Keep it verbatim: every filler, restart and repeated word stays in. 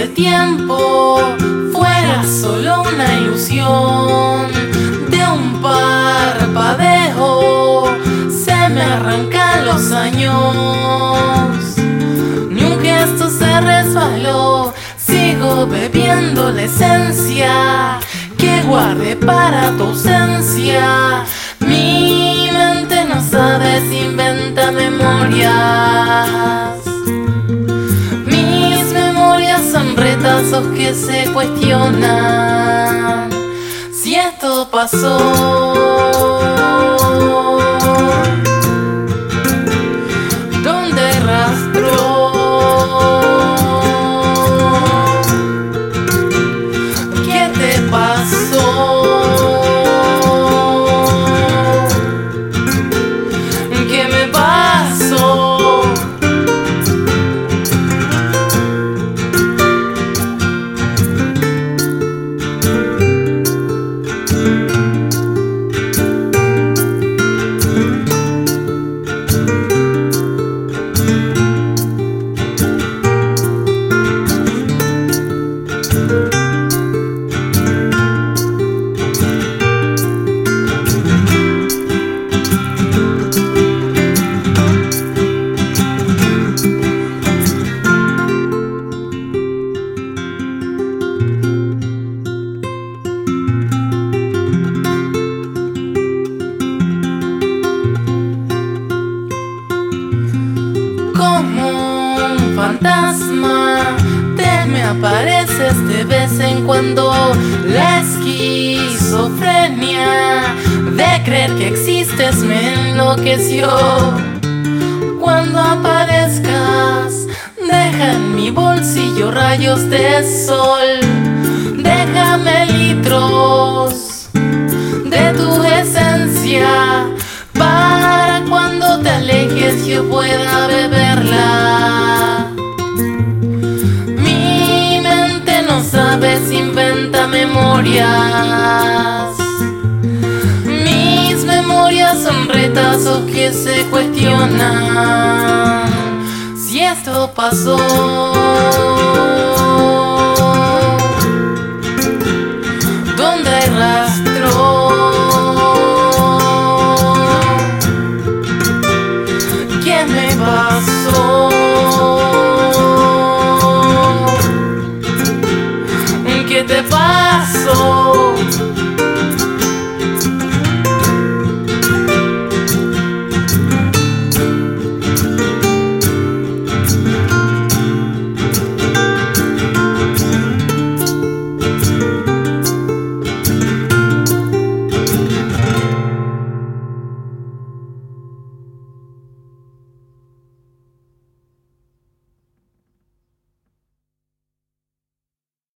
el tiempo fuera solo una ilusión de un parpadeo, se me arrancan los años. Ni un gesto se resbaló, sigo bebiendo la esencia que guardé para tu ausencia. Mi mente no sabe si inventa memorias. Mis memorias son retazos que se cuestionan si esto pasó. ¿Dónde hay rastro? ¿Qué te pasó? ¿Qué me pasó? Como un fantasma te me apareces de vez en cuando. La esquizofrenia de creer que existes me enloqueció. Cuando aparezcas, deja en mi bolsillo rayos de sol. Déjame litros de tu esencia para cuando te alejes yo pueda beberla. Mi mente no sabe si inventa memorias. Mis memorias son retazos que se cuestionan si esto pasó. ¿Dónde hay rastro? ¿Qué me pasó? ¿Qué te pasó?